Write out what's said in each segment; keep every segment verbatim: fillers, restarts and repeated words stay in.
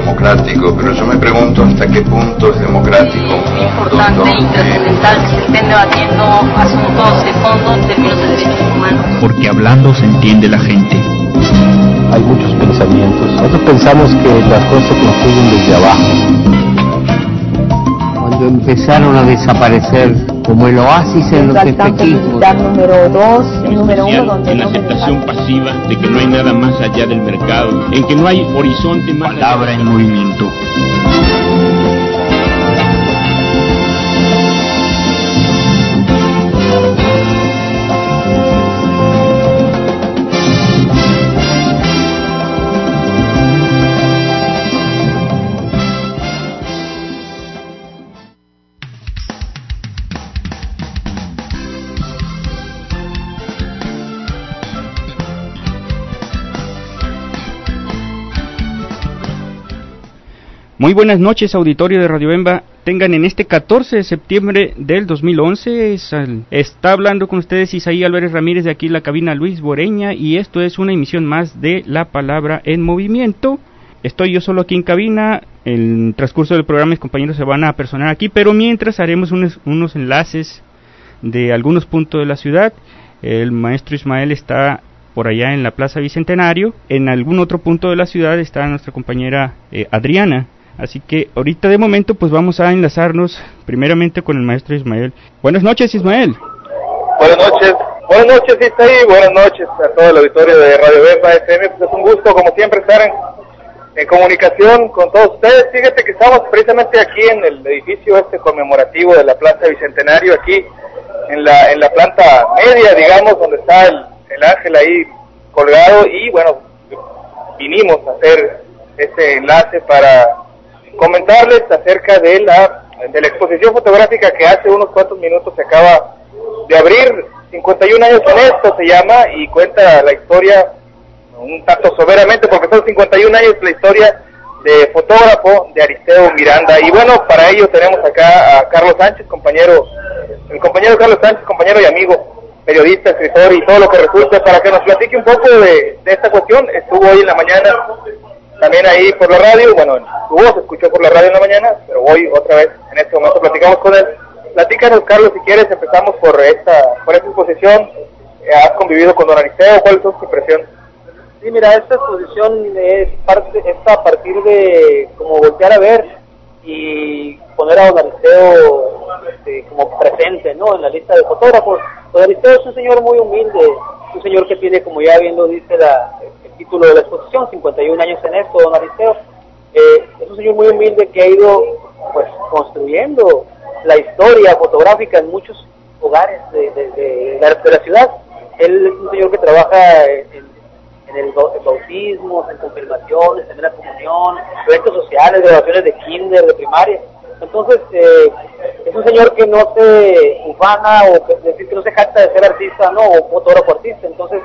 democrático, pero yo me pregunto hasta qué punto es democrático. Muy importante y trascendental que se estén debatiendo asuntos de fondo en términos de derechos humanos. Porque hablando se entiende la gente. Hay muchos pensamientos. Nosotros pensamos que las cosas se construyen desde abajo. Cuando empezaron a desaparecer como el oasis en los espejismos. Número dos, el número uno, donde en la aceptación pasiva de que no hay nada más allá del mercado, en que no hay horizonte más. Palabra en movimiento. Muy buenas noches, auditorio de Radio Bemba. Tengan en este catorce de septiembre del dos mil once, está hablando con ustedes Isaí Álvarez Ramírez, de aquí en la cabina Luis Boreña, y esto es una emisión más de La Palabra en Movimiento. Estoy yo solo aquí en cabina. En el transcurso del programa mis compañeros se van a apersonar aquí, pero mientras haremos unos, unos enlaces de algunos puntos de la ciudad. El maestro Ismael está por allá en la Plaza Bicentenario. En algún otro punto de la ciudad está nuestra compañera eh, Adriana. Así que ahorita de momento pues vamos a enlazarnos primeramente con el maestro Ismael. Buenas noches, Ismael. Buenas noches, buenas noches Isaí, buenas noches a todo el auditorio de Radio Bemba F M. Pues es un gusto como siempre estar en, en comunicación con todos ustedes. Fíjate que estamos precisamente aquí en el edificio este conmemorativo de la Plaza Bicentenario, aquí en la en la planta media, digamos, donde está el, el ángel ahí colgado, y bueno, vinimos a hacer este enlace para comentarles acerca de la de la exposición fotográfica que hace unos cuantos minutos se acaba de abrir. cincuenta y un años en esto se llama, y cuenta la historia un tanto soberamente, porque son cincuenta y un años la historia de fotógrafo de Aristeo Miranda. Y bueno, para ello tenemos acá a Carlos Sánchez, compañero, el compañero Carlos Sánchez, compañero y amigo, periodista, escritor y todo lo que resulta, para que nos platique un poco de, de esta cuestión. Estuvo hoy en la mañana también ahí por la radio, bueno, su voz se escuchó por la radio en la mañana, pero hoy otra vez, en este momento platicamos con él. Platícanos, Carlos, si quieres, empezamos por esta por esta exposición. ¿Has convivido con don Aristeo? ¿Cuál es tu impresión? Sí, mira, esta exposición es parte está a partir de como voltear a ver y poner a don Aristeo este, como presente, ¿no?, en la lista de fotógrafos. Don Aristeo es un señor muy humilde, un señor que tiene, como ya bien lo dice la título de la exposición, cincuenta y un años en esto, don Aristeo. Eh, es un señor muy humilde que ha ido pues construyendo la historia fotográfica en muchos hogares de, de, de, la, de la ciudad. Él es un señor que trabaja en, en el en bautismos, en confirmaciones, en la comunión, eventos sociales, graduaciones de kinder, de primaria. Entonces, eh, es un señor que no se ufana o que, decir que no se jacta de ser artista, no, o fotógrafo artista. Entonces,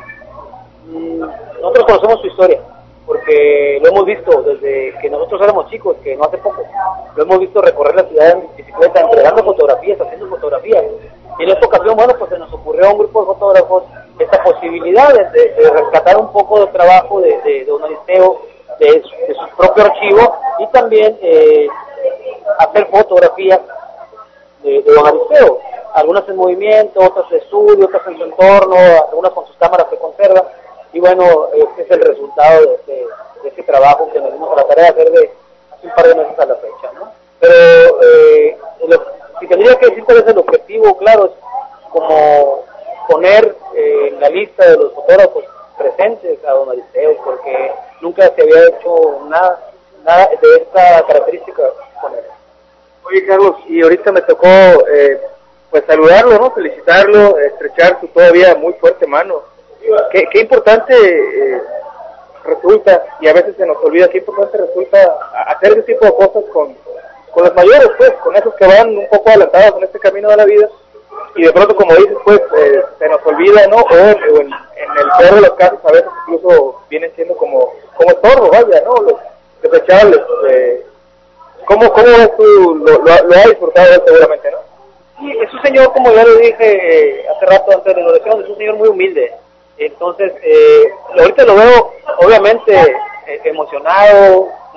nosotros conocemos su historia, porque lo hemos visto desde que nosotros éramos chicos, que no hace poco, lo hemos visto recorrer la ciudad en bicicleta, entregando fotografías, haciendo fotografías, y en esta ocasión, bueno, pues se nos ocurrió a un grupo de fotógrafos esta posibilidad de, de rescatar un poco del trabajo de, de, de don Aristeo, de, de su propio archivo, y también eh, hacer fotografías de, de don Aristeo, algunas en movimiento, otras de estudio, otras en su entorno, algunas con sus cámaras que conserva. Y bueno, este es el resultado de este, de este trabajo que nos dimos a la tarea de hacer de hace un par de meses a la fecha, ¿no? Pero eh, lo, si tendría que decir cuál es el objetivo, claro, es como poner eh, en la lista de los fotógrafos presentes a don Aristeo, porque nunca se había hecho nada, nada de esta característica con él. Oye, Carlos, y ahorita me tocó eh, pues saludarlo, ¿no?, felicitarlo, estrechar su todavía muy fuerte mano. Qué, qué importante eh, resulta, y a veces se nos olvida, qué importante resulta hacer ese tipo de cosas con, con los mayores, pues, con esos que van un poco adelantados en este camino de la vida, y de pronto, como dices, pues, eh, se nos olvida, ¿no?, o, o en, en el peor de los casos, a veces incluso vienen siendo como, como estorbo, vaya, ¿no?, los desechables. Eh, ¿cómo, ¿Cómo ves tú? Lo, lo, lo ha disfrutado él seguramente, ¿no? Sí, es un señor, como ya lo dije hace rato antes de la oración, es un señor muy humilde. Entonces, eh, ahorita lo veo obviamente eh, emocionado, ¿no?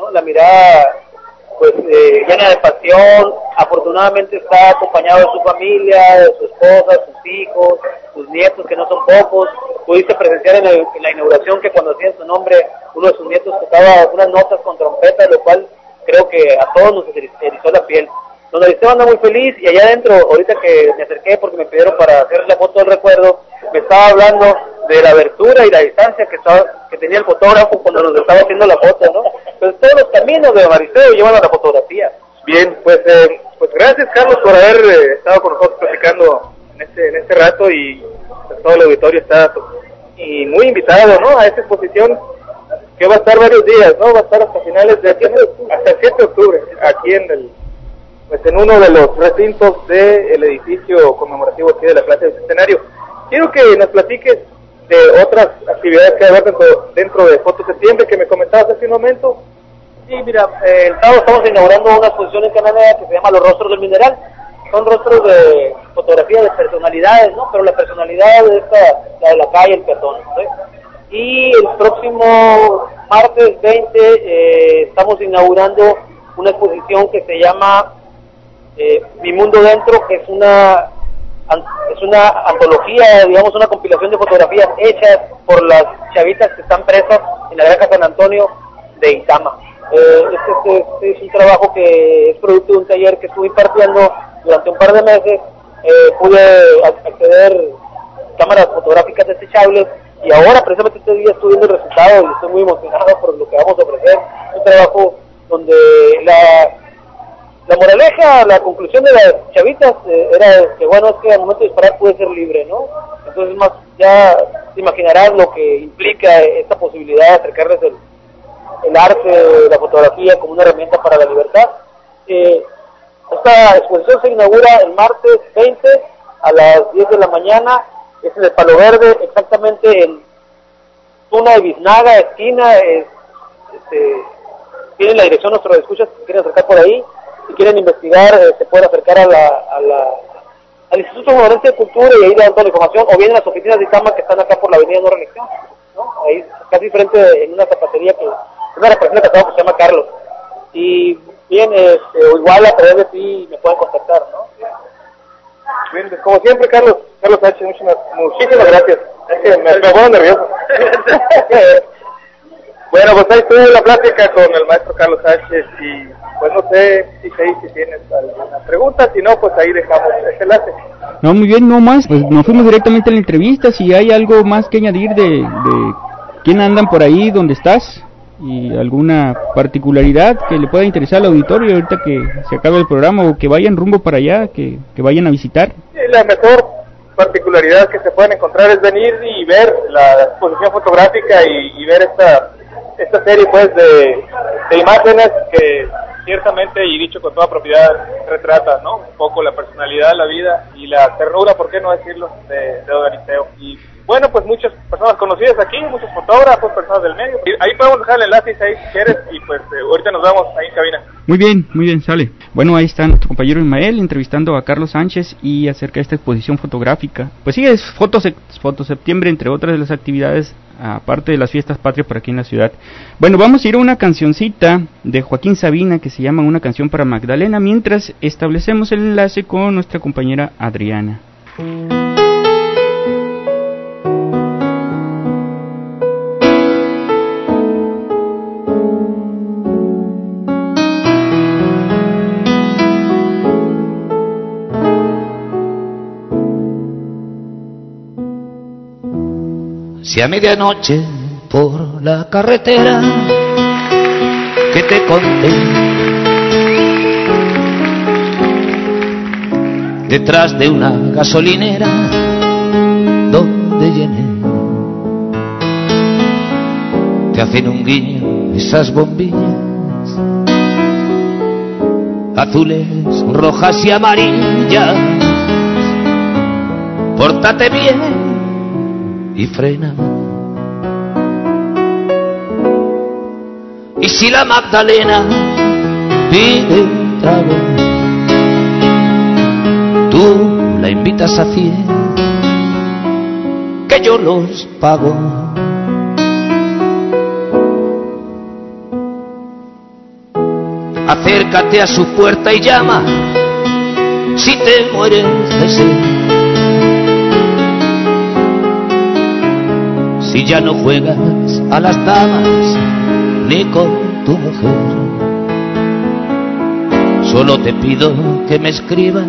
¿no? La mirada, pues, eh, llena de pasión. Afortunadamente está acompañado de su familia, de su esposa, sus hijos, sus nietos, que no son pocos. Pudiste presenciar en, el, en la inauguración que cuando hacían su nombre, uno de sus nietos tocaba unas notas con trompeta, lo cual creo que a todos nos erizó la piel. Don Aristeo anda muy feliz, y allá adentro, ahorita que me acerqué porque me pidieron para hacer la foto del recuerdo, me estaba hablando de la abertura y la distancia que estaba, que tenía el fotógrafo cuando nos estaba haciendo la foto, ¿no? Pues todos los caminos de Don Aristeo llevan a la fotografía. Bien, pues eh, pues gracias, Carlos, por haber eh, estado con nosotros platicando en este en este rato, y pues, todo el auditorio está pues, y muy invitado, ¿no?, a esta exposición que va a estar varios días, ¿no? Va a estar hasta finales de hasta el siete de octubre, aquí en el pues en uno de los recintos del edificio conmemorativo aquí de la Plaza del Centenario. Quiero que nos platiques de otras actividades que va a haber dentro, dentro de Foto Septiembre, que me comentabas hace un momento. Sí, mira, eh, el sábado estamos inaugurando una exposición en Canadá que se llama Los Rostros del Mineral. Son rostros de fotografía de personalidades, ¿no? Pero la personalidad es esta, la de la calle, el peatón, ¿sí? Y el próximo martes veinte eh, estamos inaugurando una exposición que se llama eh, Mi Mundo Dentro, que es una es una antología, digamos, una compilación de fotografías hechas por las chavitas que están presas en la Granja San Antonio de Itama. Eh, este, este, este es un trabajo que es producto de un taller que estuve impartiendo durante un par de meses. Eh, pude acceder a cámaras fotográficas desechables, y ahora precisamente este día estoy viendo el resultado y estoy muy emocionado por lo que vamos a ofrecer. Un trabajo donde la la moraleja, la conclusión de las chavitas eh, era que, bueno, es que al momento de disparar puede ser libre, ¿no? Entonces, más ya te imaginarás lo que implica esta posibilidad de acercarles el, el arte, la fotografía como una herramienta para la libertad. Eh, esta exposición se inaugura el martes veinte a las diez de la mañana, es en el Palo Verde, exactamente en Tuna y Biznaga, esquina. Es, este, tienen la dirección nuestros escuchas, si quieren acercar por ahí. Si quieren investigar, eh, se pueden acercar a la, a la, al Instituto Sonorense de Cultura y ahí dan toda la información, o bien en las oficinas de Itama que están acá por la avenida No Reelección, ¿no? Ahí casi frente en una zapatería que, una representación que se llama Carlos. Y bien, este, o igual a través de ti me pueden contactar, ¿no? Bien, pues, como siempre, Carlos, Carlos Sánchez, muchísimas, muchísimas gracias. Es que me, me pongo nervioso. Bueno, pues ahí estuvo la plática con el maestro Carlos Sánchez, y pues no sé si, si tienes alguna pregunta, si no, pues ahí dejamos ese enlace. No, muy bien, no más, pues nos fuimos directamente a la entrevista. Si hay algo más que añadir de, de quién andan por ahí, dónde estás, y alguna particularidad que le pueda interesar al auditorio ahorita que se acabe el programa, o que vayan rumbo para allá, que, que vayan a visitar. Sí, la mejor particularidad que se pueden encontrar es venir y ver la exposición fotográfica y, y ver esta esta serie pues de, de imágenes que ciertamente, y dicho con toda propiedad, retrata, ¿no?, un poco la personalidad, la vida y la ternura, por qué no decirlo, de, de Don Aristeo. Y bueno, pues muchas personas conocidas aquí, muchos fotógrafos, personas del medio. Y ahí podemos dejar el enlace ahí si quieres, y pues eh, ahorita nos vemos ahí en cabina. Muy bien, muy bien, sale. Bueno, ahí está nuestro compañero Ismael entrevistando a Carlos Sánchez y acerca de esta exposición fotográfica. Pues sí, es Foto, Foto Septiembre, entre otras de las actividades, aparte de las fiestas patrias por aquí en la ciudad. Bueno, vamos a ir a una cancioncita de Joaquín Sabina que se llama Una canción para Magdalena, mientras establecemos el enlace con nuestra compañera Adriana. Si a medianoche por la carretera que te conté, detrás de una gasolinera donde llené, te hacen un guiño esas bombillas azules, rojas y amarillas, pórtate bien y frena. Y si la Magdalena pide un trago, tú la invitas a cien, que yo los pago. acércate a su puerta y llama si te mueres de sed. Si ya no juegas a las damas ni con tu mujer, solo te pido que me escribas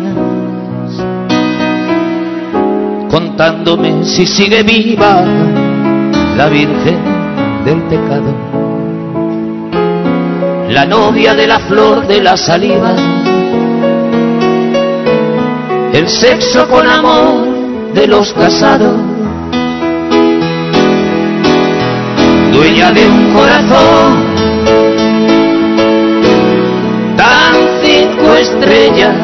contándome si sigue viva la Virgen del Pecado, la novia de la flor de la saliva, el sexo con amor de los casados, dueña de un corazón tan cinco estrellas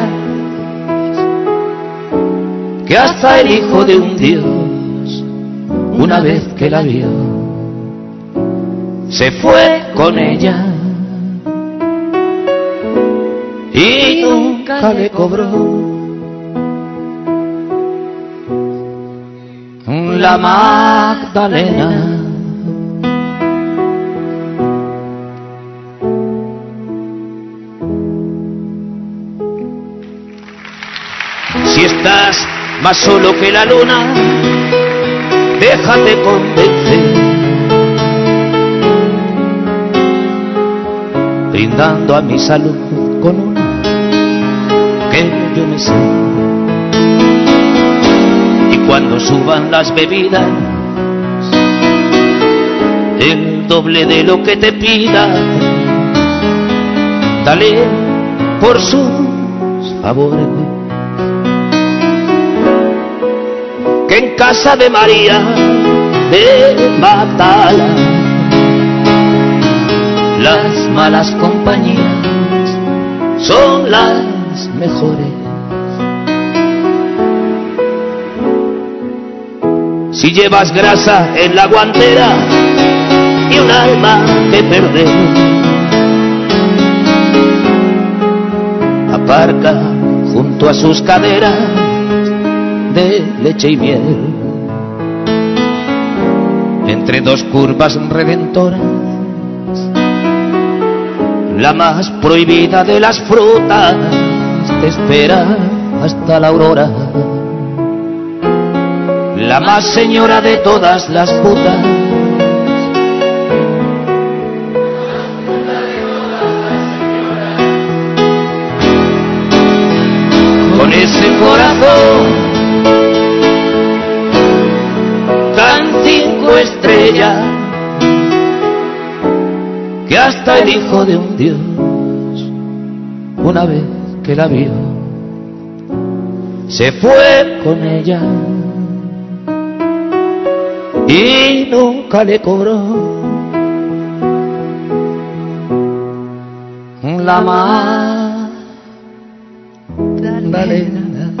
que hasta el hijo de un dios, una vez que la vio, se fue con ella y nunca le cobró. La Magdalena. Si estás más solo que la luna, déjate convencer, brindando a mi salud con una que yo me sé. Y cuando suban las bebidas, el doble de lo que te pida, dale por sus favores. Que en casa de María de Magdala las malas compañías son las mejores. Si llevas grasa en la guantera y un alma que perder, aparca junto a sus caderas de leche y miel, entre dos curvas redentoras, la más prohibida de las frutas te espera hasta la aurora, la más señora de todas las putas, con ese corazón tan cinco estrellas que hasta el hijo de un dios, una vez que la vio, se fue con ella y nunca le cobró. La Magdalena.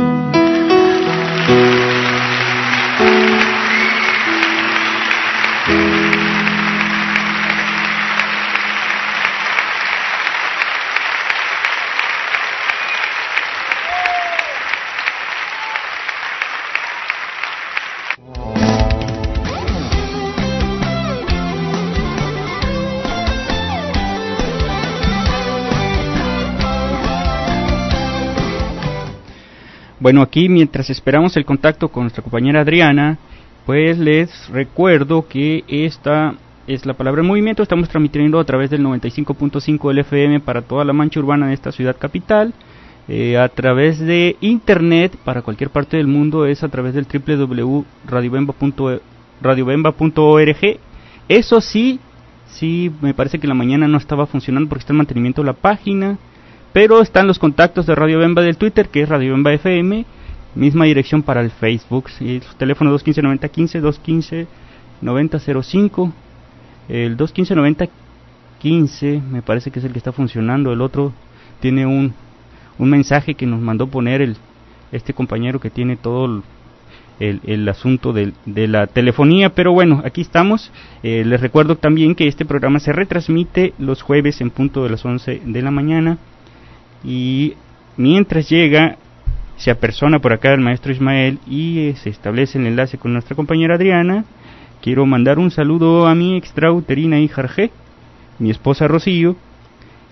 Bueno, aquí mientras esperamos el contacto con nuestra compañera Adriana, pues les recuerdo que esta es la palabra en movimiento. Estamos transmitiendo a través del noventa y cinco punto cinco del F M para toda la mancha urbana de esta ciudad capital. Eh, a través de internet para cualquier parte del mundo es a través del doble u doble u doble u punto radio bemba punto org. Eso sí, sí me parece que la mañana no estaba funcionando porque está en mantenimiento la página. Pero están los contactos de Radio Bemba del Twitter, que es Radio Bemba F M, misma dirección para el Facebook, y el teléfono dos uno cinco, nueve uno cinco, dos uno cinco, nueve cero cero cinco, el dos uno cinco, nueve uno cinco me parece que es el que está funcionando, el otro tiene un, un mensaje que nos mandó poner el este compañero que tiene todo el, el asunto de, de la telefonía, pero bueno, aquí estamos. Eh, les recuerdo también que este programa se retransmite los jueves en punto de las once de la mañana. Y mientras llega, se apersona por acá el maestro Ismael y eh, se establece el enlace con nuestra compañera Adriana, quiero mandar un saludo a mi extrauterina hija Arge, mi esposa Rocío,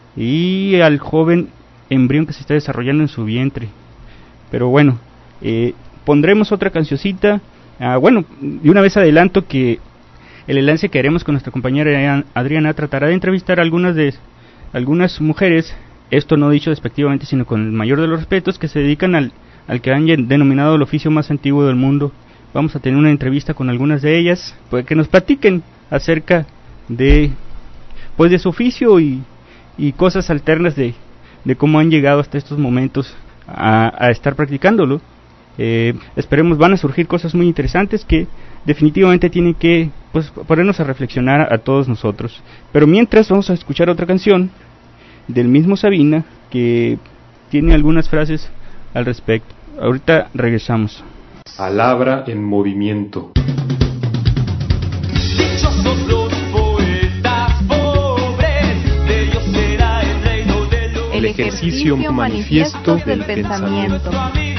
y al joven embrión que se está desarrollando en su vientre. Pero bueno, eh, pondremos otra cancioncita. Ah, bueno, de una vez adelanto que el enlace que haremos con nuestra compañera Adriana tratará de entrevistar a algunas de algunas mujeres, esto no dicho despectivamente, sino con el mayor de los respetos, que se dedican al, al que han denominado el oficio más antiguo del mundo. Vamos a tener una entrevista con algunas de ellas, pues que nos platiquen acerca de pues de su oficio y, y cosas alternas de, de cómo han llegado hasta estos momentos a, a estar practicándolo. Eh, esperemos, van a surgir cosas muy interesantes que definitivamente tienen que pues ponernos a reflexionar a, a todos nosotros. Pero mientras vamos a escuchar otra canción del mismo Sabina que tiene algunas frases al respecto. Ahorita regresamos. Palabra en movimiento. El ejercicio manifiesto del pensamiento.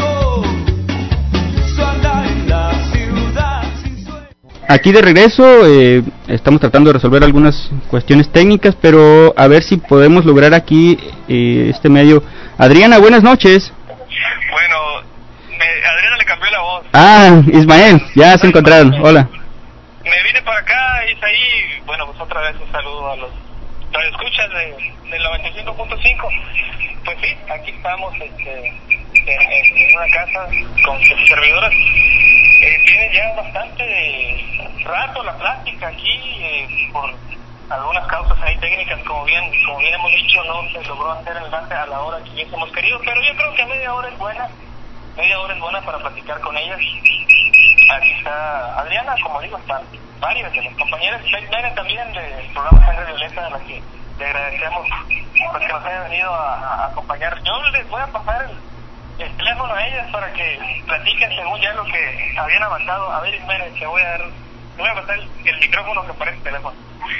Aquí de regreso, eh, estamos tratando de resolver algunas cuestiones técnicas, pero a ver si podemos lograr aquí eh, este medio. Adriana, buenas noches. Bueno, me, Adriana le cambió la voz. Ah, Ismael, ya se encontraron, hola. Me vine para acá, Isaí, bueno, pues otra vez un saludo a los radioescuchas de, del noventa y cinco punto cinco. Pues sí, aquí estamos este, en, en una casa con sus servidoras. Eh, tiene ya bastante rato la plática aquí, eh, por algunas causas ahí técnicas, como bien como bien hemos dicho, no se logró hacer el enlace a la hora que hubiésemos querido, pero yo creo que media hora es buena, media hora es buena para platicar con ellas. Aquí está Adriana, como digo, están varias de las compañeras, Beth también del programa Sangre Violeta, a la que le agradecemos pues, que nos haya venido a, a acompañar. Yo les voy a pasar el el teléfono a ellas para que platiquen según ya lo que habían avanzado. A ver, Ismael, te voy a dar, te voy a pasar el, el micrófono que parece teléfono.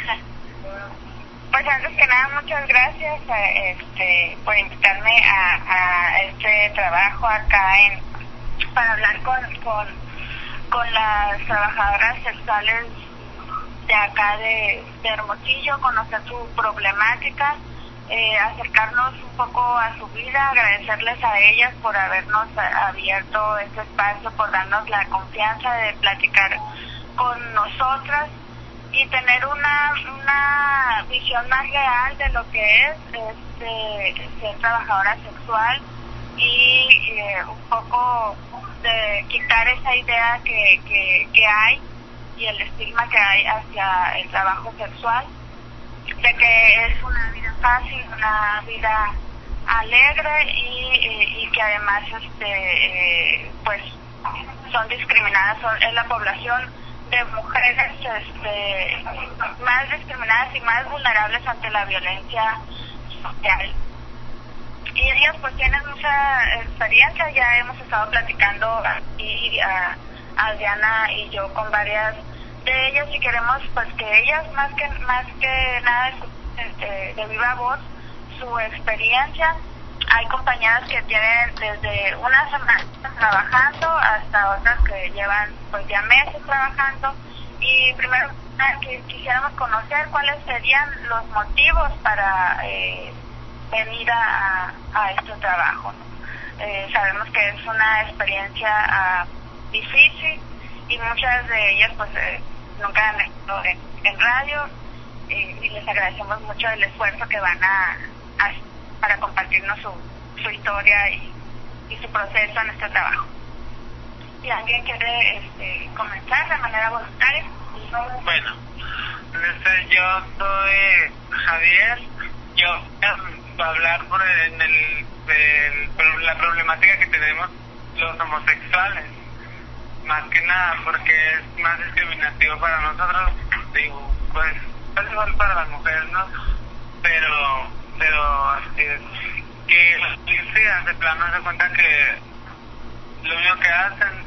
Pues antes que nada, muchas gracias a, este, por invitarme a, a este trabajo acá en para hablar con, con, con las trabajadoras sexuales de acá de, de Hermosillo, conocer su problemática. Eh, acercarnos un poco a su vida, agradecerles a ellas por habernos abierto este espacio, por darnos la confianza de platicar con nosotras y tener una una visión más real de lo que es este, ser trabajadora sexual y eh, un poco de quitar esa idea que, que, que hay y el estigma que hay hacia el trabajo sexual, de que es una vida fácil, una vida alegre y, y, y que además este eh, pues son discriminadas, son, es la población de mujeres este, más discriminadas y más vulnerables ante la violencia social. Y ellas pues tienen mucha experiencia, ya hemos estado platicando aquí a, a Diana y yo con varias de ellas y queremos pues que ellas más que más que nada de, de viva voz su experiencia. Hay compañeras que tienen desde una semana trabajando hasta otras que llevan pues ya meses trabajando y primero que quisiéramos conocer cuáles serían los motivos para eh, venir a, a este trabajo, ¿no? Eh, sabemos que es una experiencia uh, difícil y muchas de ellas pues eh, nunca han estado en, en radio eh, y les agradecemos mucho el esfuerzo que van a, a para compartirnos su, su historia y, y su proceso en este trabajo. Si alguien quiere este, comenzar de manera voluntaria. Bueno, este, yo soy Javier, yo voy a hablar por el, en el, el, la problemática que tenemos los homosexuales. Más que nada porque es más discriminativo para nosotros, digo, pues es igual para las mujeres, ¿no? Pero, pero así es, que las policías de plano se cuenta que lo único que hacen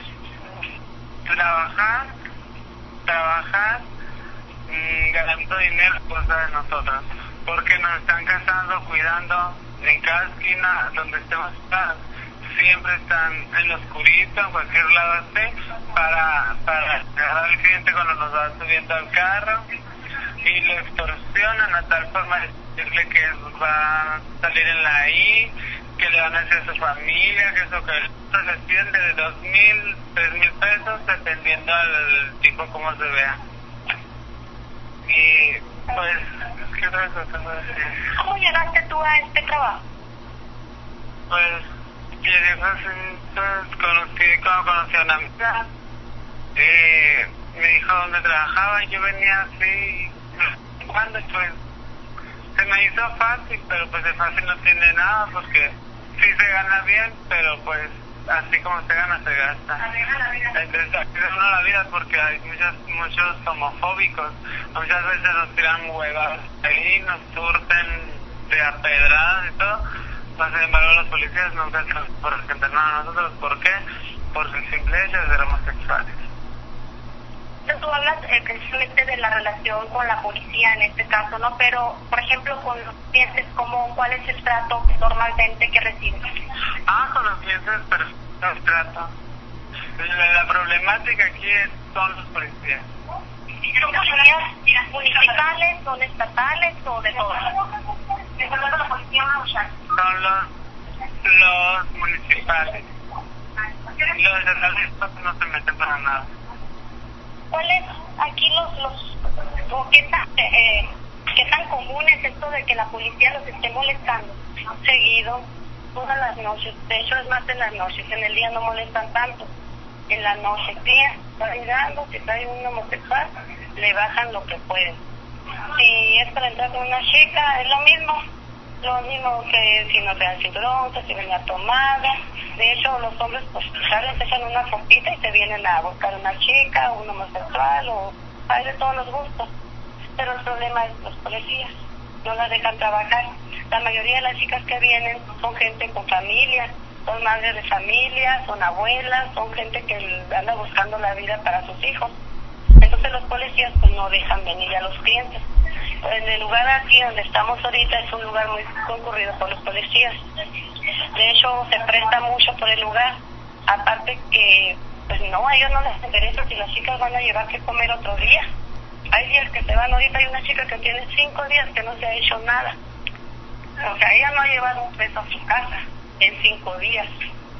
es trabajar, trabajar, mmm, ganando dinero por cosa de nosotros, porque nos están cazando, cuidando en cada esquina donde estemos parados. Siempre están en lo oscurito, en cualquier lado esté, para, para agarrar al cliente cuando nos va subiendo al carro y lo extorsionan a tal forma decirle que va a salir en la I, que le van a decir a su familia, que eso, que les piden de dos mil, tres mil pesos, dependiendo al tipo como se vea. Y pues, ¿qué otra cosa tengo que decir? ¿Cómo llegaste tú a este trabajo? Pues, llegué así, pues, conocí, como conocí a una amiga, y me dijo dónde trabajaba, y yo venía así, cuando pues, se me hizo fácil, pero pues de fácil no tiene nada, porque sí se gana bien, pero pues, así como se gana, se gasta. Entonces, así se gana la vida porque hay muchos, muchos homofóbicos. Muchas veces nos tiran huevas ahí, nos surten de apedradas y todo. Más sin embargo, los policías nunca se nos por respetarnos a nosotros. ¿Por qué? Por el simple hecho de ser homosexuales. Tú hablas eh, precisamente de la relación con la policía en este caso, ¿no? Pero, por ejemplo, con los clientes, ¿cómo, ¿cuál es el trato normalmente que reciben? Ah, con los clientes, pero no el trato. La, la problemática aquí es, son los policías. ¿Son policías municipales, son estatales o de todos? Son los, los municipales. Los estatales no se meten para nada. ¿Cuál es aquí los, los, o qué tan, eh, qué tan común es esto de que la policía los esté molestando seguido, todas las noches? De hecho, es más en las noches, en el día no molestan tanto. En la noche, tía, está llegando, si trae un homosexual, le bajan lo que pueden. Si es para entrar con una chica, es lo mismo, lo mismo que si no te dan cinturón, que si venía tomada. De hecho, los hombres pues salen, se echan una fotita y se vienen a buscar una chica, un homosexual, o hay de todos los gustos. Pero el problema es los policías, no las dejan trabajar. La mayoría de las chicas que vienen son gente con familia, son madres de familia, son abuelas, son gente que anda buscando la vida para sus hijos. Entonces los policías pues no dejan venir a los clientes. En el lugar aquí donde estamos ahorita es un lugar muy concurrido por los policías. De hecho, se presta mucho por el lugar. Aparte que, pues no, a ellos no les interesa si las chicas van a llevar que comer otro día. Hay días que se van, ahorita hay una chica que tiene cinco días que no se ha hecho nada. O sea, ella no ha llevado un peso a su casa en cinco días.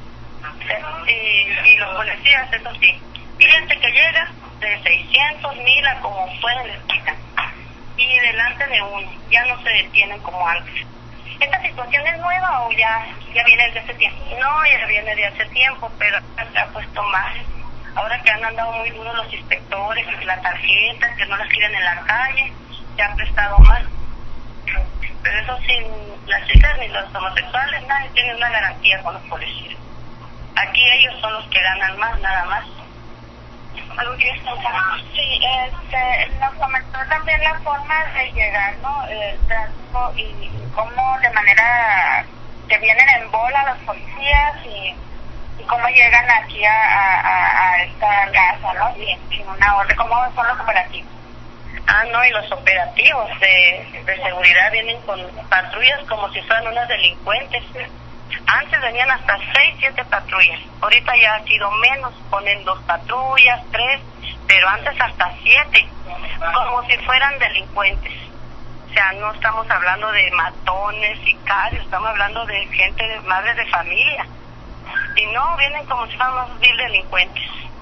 Y, y los policías, eso sí, fíjense que llega de seiscientos mil a como pueden les quitan. Y delante de uno, ya no se detienen como antes. ¿Esta situación es nueva o ya, ya viene desde hace tiempo? No, ya viene de hace tiempo, pero se ha puesto más. Ahora que han andado muy duros los inspectores y las tarjetas, que no las quieren en la calle, se ha prestado más. Pero eso sin las chicas ni los homosexuales, nadie tiene una garantía con los policías. Aquí ellos son los que ganan más, nada más. ¿Algo quieres contar? Sí, este, nos comentó también la forma de llegar, ¿no? El trato y cómo de manera que vienen en bola los policías y, y cómo llegan aquí a, a, a esta casa, ¿no? Sin, sin una orden, ¿cómo son los operativos? Ah, no, y los operativos de, de seguridad vienen con patrullas como si fueran unos delincuentes. Antes venían hasta seis, siete patrullas. Ahorita ya ha sido menos, ponen dos patrullas, tres, pero antes hasta siete, como si fueran delincuentes. O sea, no estamos hablando de matones, sicarios, estamos hablando de gente, de madres de familia. Y no, vienen como si fueran mil delincuentes.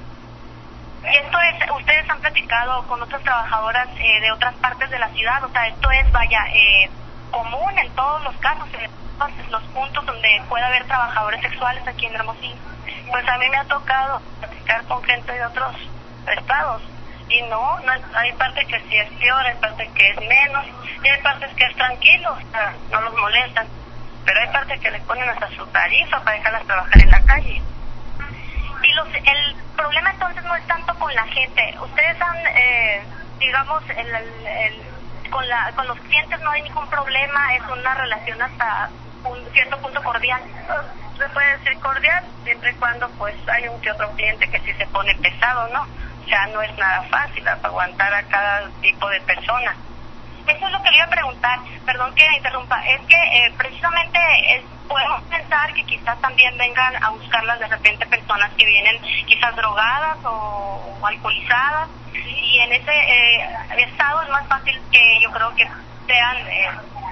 Y esto es, ustedes han platicado con otras trabajadoras eh, de otras partes de la ciudad, o sea, esto es, vaya, eh, común en todos los casos, en todos los puntos donde puede haber trabajadores sexuales aquí en Hermosillo. Pues a mí me ha tocado platicar con gente de otros estados, y no, no es, hay partes que sí es peor, hay partes que es menos, y hay partes que es tranquilo, o sea, no los molestan, pero hay partes que les ponen hasta su tarifa para dejarlas trabajar en la calle. Y los, el problema entonces no es tanto con la gente. Ustedes han, eh, digamos, el, el, el, con, la, con los clientes no hay ningún problema, es una relación hasta un cierto punto cordial. Se puede decir cordial, siempre y cuando pues hay un que otro cliente que sí se pone pesado, ¿no? O sea, no es nada fácil aguantar a cada tipo de persona. Eso es lo que le iba a preguntar, perdón que me interrumpa, es que eh, precisamente es, podemos pensar que quizás también vengan a buscarlas de repente personas que vienen quizás drogadas o, o alcoholizadas, y en ese eh, estado es más fácil que yo creo que sean eh,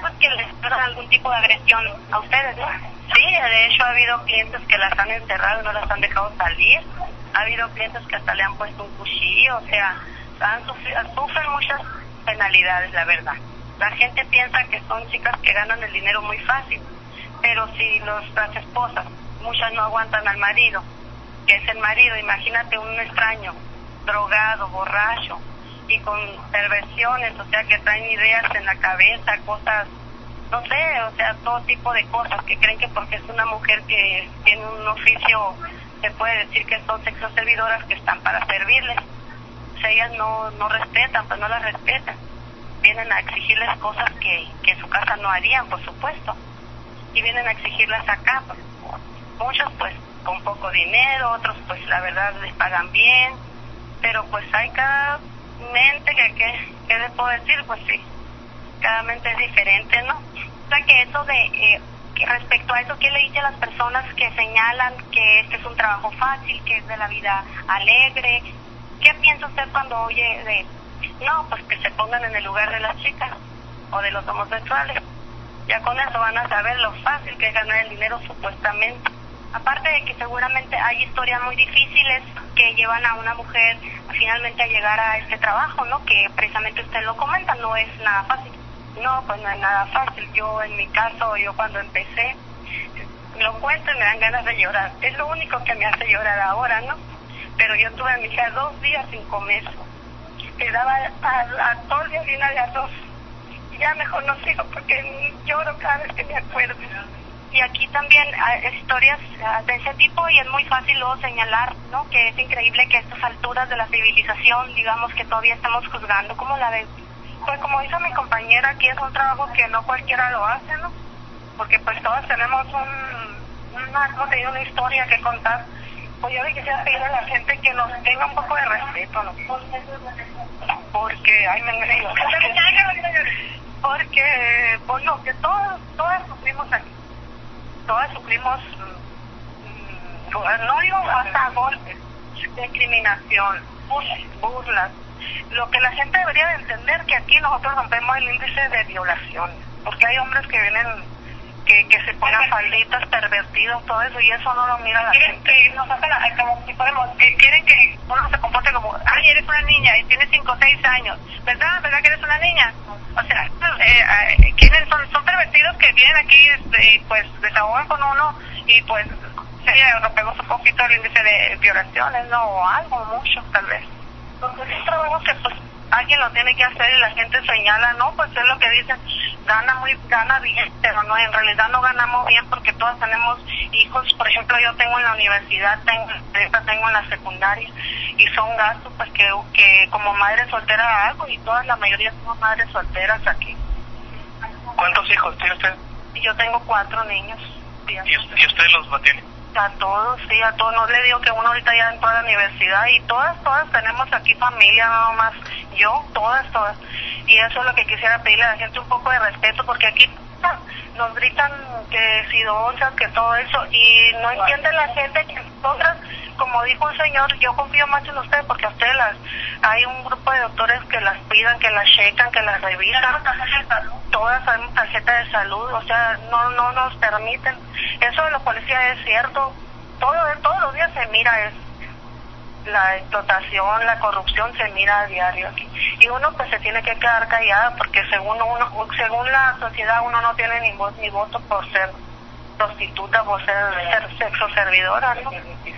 pues que les hagan algún tipo de agresión a ustedes, ¿no? Sí, de hecho ha habido clientes que las han encerrado y no las han dejado salir. Ha habido clientes que hasta le han puesto un cuchillo, o sea, han sufrido, sufren muchas penalidades, la verdad. La gente piensa que son chicas que ganan el dinero muy fácil, pero si los, las esposas, muchas no aguantan al marido, que es el marido, imagínate un extraño, drogado, borracho, y con perversiones, o sea, que traen ideas en la cabeza, cosas, no sé, o sea, todo tipo de cosas, que creen que porque es una mujer que tiene un oficio, se puede decir que son sexoservidoras que están para servirles. O sea, ellas no, no respetan, pues no las respetan. Vienen a exigirles cosas que, que en su casa no harían, por supuesto. Y vienen a exigirlas acá, pues. Muchos, pues, con poco dinero, otros, pues, la verdad, les pagan bien. Pero, pues, hay cada mente que, que, ¿qué les puedo decir? Pues sí, cada mente es diferente, ¿no? O sea, que eso de, eh, que respecto a eso, ¿qué le dice a las personas que señalan que este es un trabajo fácil, que es de la vida alegre? ¿Qué piensa usted cuando oye de, no, pues que se pongan en el lugar de las chicas o de los homosexuales? Ya con eso van a saber lo fácil que es ganar el dinero supuestamente. Aparte de que seguramente hay historias muy difíciles que llevan a una mujer finalmente a llegar a este trabajo, ¿no? Que precisamente usted lo comenta, no es nada fácil. No, pues no es nada fácil. Yo en mi caso, yo cuando empecé, lo cuento y me dan ganas de llorar. Es lo único que me hace llorar ahora, ¿no? Pero yo tuve a mi hija dos días sin comer. Le daba a, a todo el día harina de arroz. Y ya mejor no sigo porque lloro cada vez que me acuerdo. Y aquí también hay historias de ese tipo y es muy fácil luego señalar, ¿no? Que es increíble que a estas alturas de la civilización, digamos, que todavía estamos juzgando. ¿Cómo la ves? Pues como dice mi compañera, aquí es un trabajo que no cualquiera lo hace, ¿no? Porque pues todas tenemos un, una, ¿cómo te digo? Una historia que contar. Pues yo le quisiera pedir a la gente que nos tenga un poco de respeto, ¿no? Porque, ay, me engreído. Porque, pues no, que todas, todas sufrimos aquí. Todas sufrimos, no digo hasta golpes, discriminación, burlas. Lo que la gente debería de entender que aquí nosotros rompemos el índice de violación, porque hay hombres que vienen, que, que se ponen falditas, pervertidos, todo eso, y eso no lo mira la gente. Que nos hacen como si podemos, que quieren que uno se comporte como, ay, eres una niña y tienes cinco o seis años, ¿verdad? ¿Verdad que eres una niña? O sea, eh, eh, ¿quiénes son? Son pervertidos que vienen aquí este, y pues desahogan con uno y pues sí, rompemos un poquito el índice de violaciones, ¿no? O algo, mucho tal vez. Porque es un trabajo que pues alguien lo tiene que hacer y la gente señala, no, pues es lo que dicen, gana muy, gana bien, pero no, en realidad no ganamos bien porque todas tenemos hijos. Por ejemplo, yo tengo en la universidad, tengo, tengo en la secundaria y son gastos pues que, que como madre soltera hago y todas, la mayoría somos madres solteras aquí. ¿Cuántos hijos tiene usted? Yo tengo cuatro niños. ¿Y usted, ¿y usted los mantiene? A todos, sí, a todos. No le digo que uno ahorita ya entró a la universidad y todas, todas tenemos aquí familia, no más yo, todas, todas. Y eso es lo que quisiera pedirle a la gente, un poco de respeto, porque aquí nos gritan que si donzas, que todo eso, y no entiende la gente que nosotras, como dijo un señor, yo confío más en ustedes porque a ustedes las, hay un grupo de doctores que las pidan, que las checan, que las revisan, todas tenemos tarjeta de salud, o sea, no no nos permiten. Eso de la policía es cierto, todo todos los días se mira eso. La explotación, la corrupción se mira a diario aquí. Y uno pues se tiene que quedar callada porque según uno, según la sociedad uno no tiene ni voz ni voto por ser prostituta, por ser, ser sexo servidora, ¿no?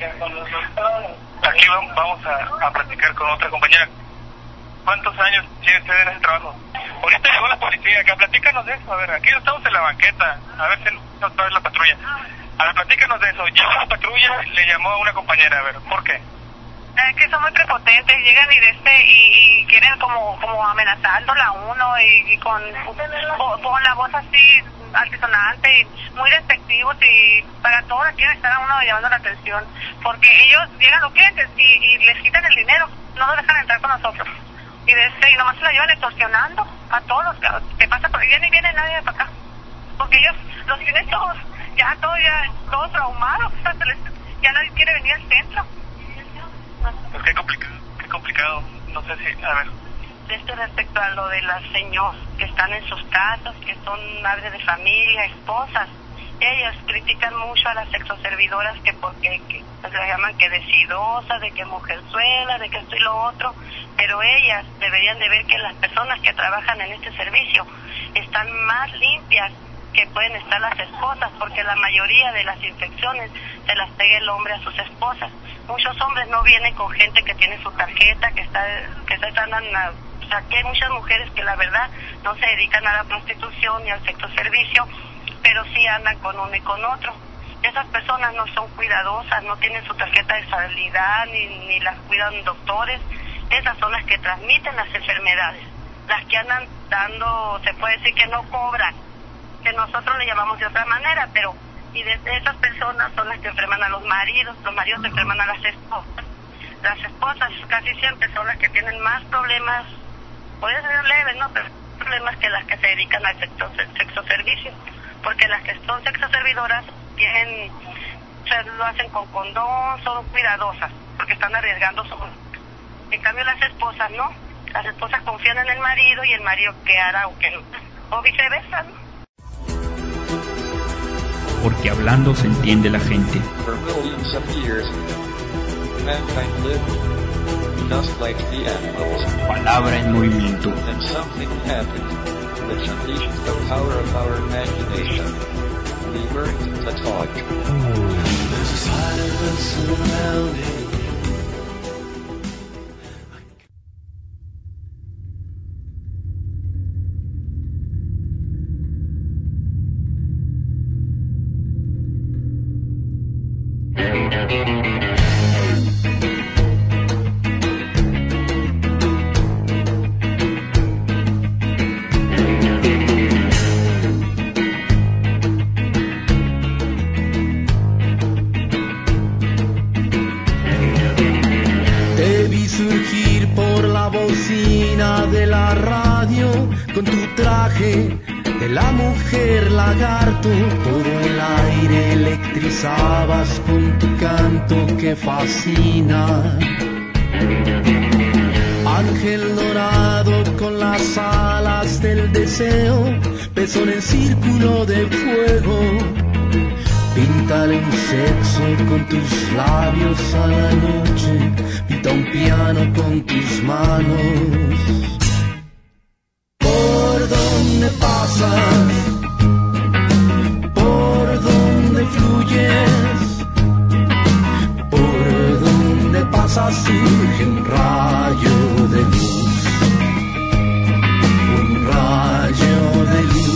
Aquí vamos a, a platicar con otra compañera. ¿Cuántos años tiene usted en ese trabajo? Ahorita llegó la policía acá, platícanos de eso. A ver, aquí estamos en la banqueta, a ver si nos va a ver la patrulla. A ver, platícanos de eso. Llegó la patrulla, le llamó a una compañera, a ver, ¿por qué? Es que son muy prepotentes, llegan y de este y, y quieren como como amenazándola a uno y, y con, con la voz así altisonante y muy despectivos y para todos quieren estar a uno llamando la atención porque ellos llegan los clientes y, y les quitan el dinero, no nos dejan entrar con nosotros y de este y nomás se la llevan extorsionando a todos los que te pasa por ya ni viene nadie para acá porque ellos los tienen todos ya todos ya todos traumados, ya nadie quiere venir al centro. Pues qué complicado, qué complicado, no sé si, a ver, este respecto a lo de las señoras que están en sus casas, que son madres de familia, esposas, ellas critican mucho a las sexoservidoras que porque que, se llaman que decidosas, de que mujerzuela, de que esto y lo otro, pero ellas deberían de ver que las personas que trabajan en este servicio están más limpias que pueden estar las esposas, porque la mayoría de las infecciones se las pega el hombre a sus esposas. Muchos hombres no vienen con gente que tiene su tarjeta, que está que está andan a, o sea, que hay muchas mujeres que la verdad no se dedican a la prostitución ni al sexo servicio, pero sí andan con uno y con otro. Esas personas no son cuidadosas, no tienen su tarjeta de salubridad, ni, ni las cuidan doctores. Esas son las que transmiten las enfermedades, las que andan dando, se puede decir que no cobran, que nosotros le llamamos de otra manera, pero y de esas personas son las que enferman a los maridos, los maridos enferman a las esposas. Las esposas casi siempre son las que tienen más problemas, pueden ser leves, ¿no? Pero problemas que las que se dedican al sexo, sexo servicio, porque las que son sexoservidoras tienen, se lo hacen con condón, son cuidadosas, porque están arriesgando su... En cambio las esposas no, las esposas confían en el marido y el marido que hará o que no, o viceversa, ¿no? Porque hablando se entiende la gente. For millions of years, mankind lived just like the animals. Palabra en movimiento. And something happened, which unleashed the power of our imagination. We learned to talk. There's a silence surrounding. Con tu traje de la mujer lagarto, todo el aire electrizabas con tu canto que fascina. Ángel dorado con las alas del deseo, pezón en círculo de fuego. Píntale un sexo con tus labios a la noche, pinta un piano con tus manos. ¿Por dónde pasas? ¿Por dónde fluyes? ¿Por dónde pasas? Surge un rayo de luz, un rayo de luz.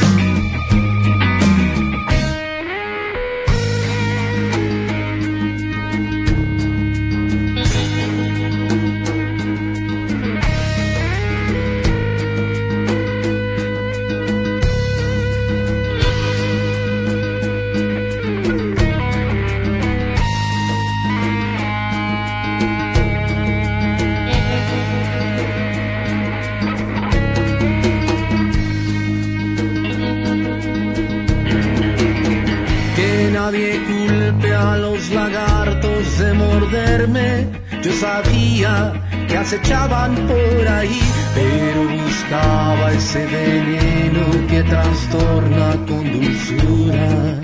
Nadie culpe a los lagartos de morderme. Yo sabía que acechaban por ahí, pero buscaba ese veneno que trastorna con dulzura.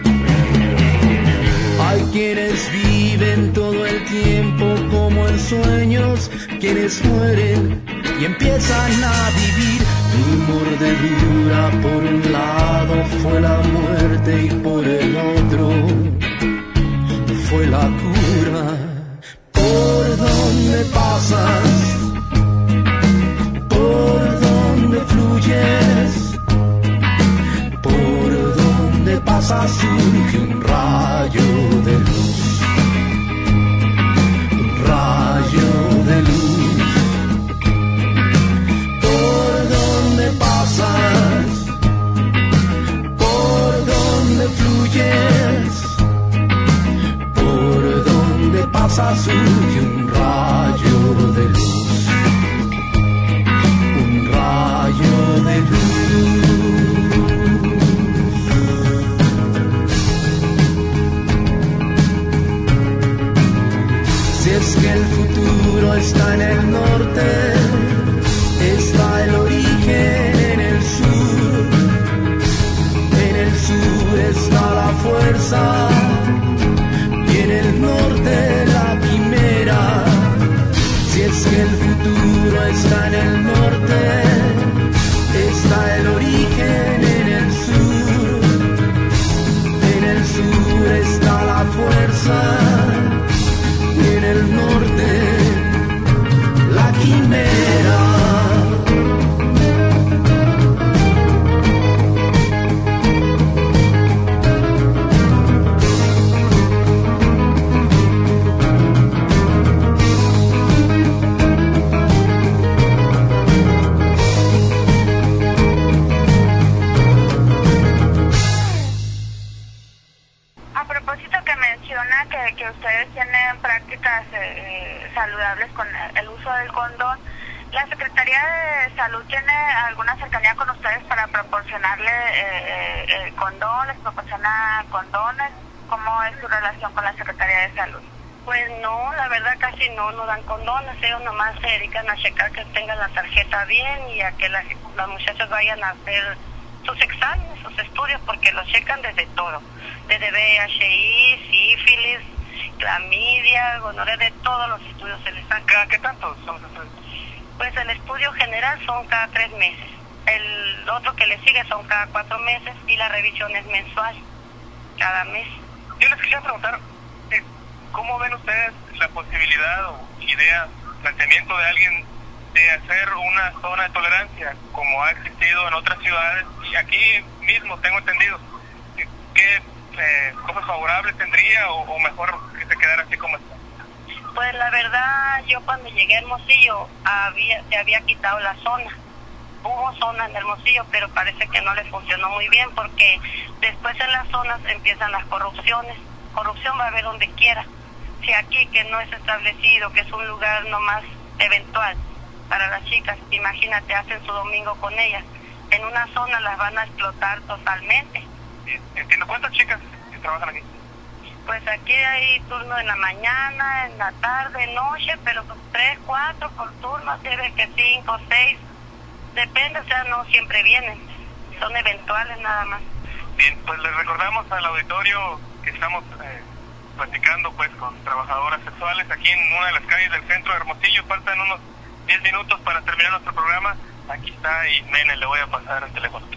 Hay quienes viven todo el tiempo como en sueños, quienes mueren y empiezan a vivir. Tu mordedura por un lado fue la muerte y por el otro fue la cura. ¿Por dónde pasas? ¿Por dónde fluyes? ¿Por dónde pasas? Surge un rayo de luz, un rayo de luz. ¿Por dónde fluyes? ¿Por dónde pasas? Surge un rayo de luz, un rayo de luz. Si es que el futuro está en el norte, más eh, saludables con el uso del condón. La Secretaría de Salud tiene alguna cercanía con ustedes para proporcionarle eh, el condón, les proporciona condones. ¿Cómo es su relación con la Secretaría de Salud? Pues no, la verdad casi no, no dan condones, ellos nomás se dedican a checar que tengan la tarjeta bien y a que las, las muchachas vayan a hacer sus exámenes, sus estudios, porque los checan desde todo, desde V I H I, sífilis, clamidia, gonorrea, de todos los estudios se les saca. ¿Cada qué tanto son los estudios? Pues el estudio general son cada tres meses, el otro que le sigue son cada cuatro meses y la revisión es mensual, cada mes. Yo les quería preguntar, ¿cómo ven ustedes la posibilidad o idea, planteamiento de alguien de hacer una zona de tolerancia como ha existido en otras ciudades y aquí mismo tengo entendido? ¿Qué eh, cosas favorables tendría o, o mejor que se quedara así como está? Pues la verdad, yo cuando llegué a Hermosillo había, se había quitado la zona. Hubo zona en Hermosillo, pero parece que no le funcionó muy bien porque después en las zonas empiezan las corrupciones. Corrupción va a haber donde quiera. Si aquí que no es establecido, que es un lugar nomás eventual para las chicas, imagínate, hacen su domingo con ellas. En una zona las van a explotar totalmente. Entiendo. ¿Cuántas chicas que trabajan aquí? Pues aquí hay turno en la mañana, en la tarde, noche, pero pues tres, cuatro por turno, debe que cinco, seis, depende, o sea, no siempre vienen, son eventuales nada más. Bien, pues les recordamos al auditorio que estamos eh, platicando pues con trabajadoras sexuales aquí en una de las calles del centro de Hermosillo. Faltan unos diez minutos para terminar nuestro programa. Aquí está y nene, le voy a pasar el teléfono.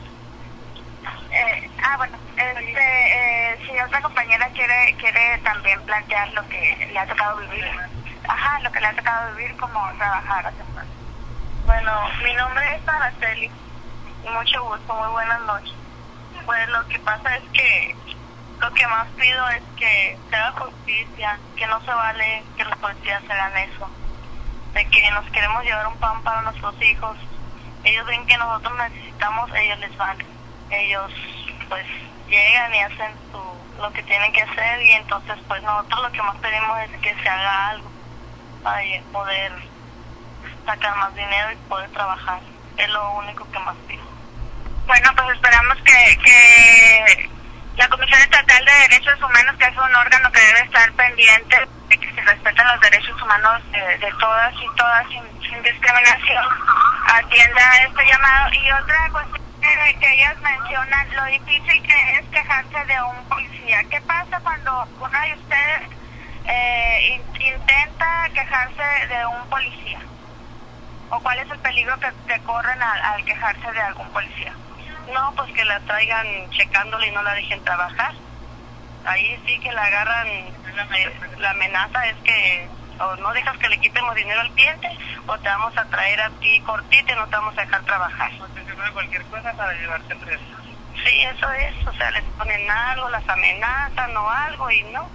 Eh, ah, bueno, este, eh, si otra compañera quiere quiere también plantear lo que le ha tocado vivir. Ajá, lo que le ha tocado vivir como trabajadora sexual. Bueno, mi nombre es Araceli. Mucho gusto, muy buenas noches. Pues lo que pasa es que lo que más pido es que se haga justicia, que no se vale que los policías hagan eso. De que nos queremos llevar un pan para nuestros hijos. Ellos ven que nosotros necesitamos, ellos les vale. Ellos pues llegan y hacen su, lo que tienen que hacer y entonces pues nosotros lo que más pedimos es que se haga algo para poder sacar más dinero y poder trabajar. Es lo único que más pido. Bueno, pues esperamos que, que la Comisión Estatal de Derechos Humanos, que es un órgano que debe estar pendiente de que se respeten los derechos humanos de, de todas y todas sin, sin discriminación, atienda este llamado. Y otra cuestión que, que ellas mencionan, lo difícil que es quejarse de un policía. ¿Qué pasa cuando una de ustedes eh, in, intenta quejarse de un policía? ¿O cuál es el peligro que, que corren al, al quejarse de algún policía? No, pues que la traigan checándola y no la dejen trabajar. Ahí sí que la agarran, eh, la amenaza es que o no dejas que le quitemos dinero al cliente o te vamos a traer a ti cortita y no te vamos a dejar trabajar. Cualquier cosa para llevarte preso. Sí, eso es, o sea, les ponen algo, las amenazan o algo y no.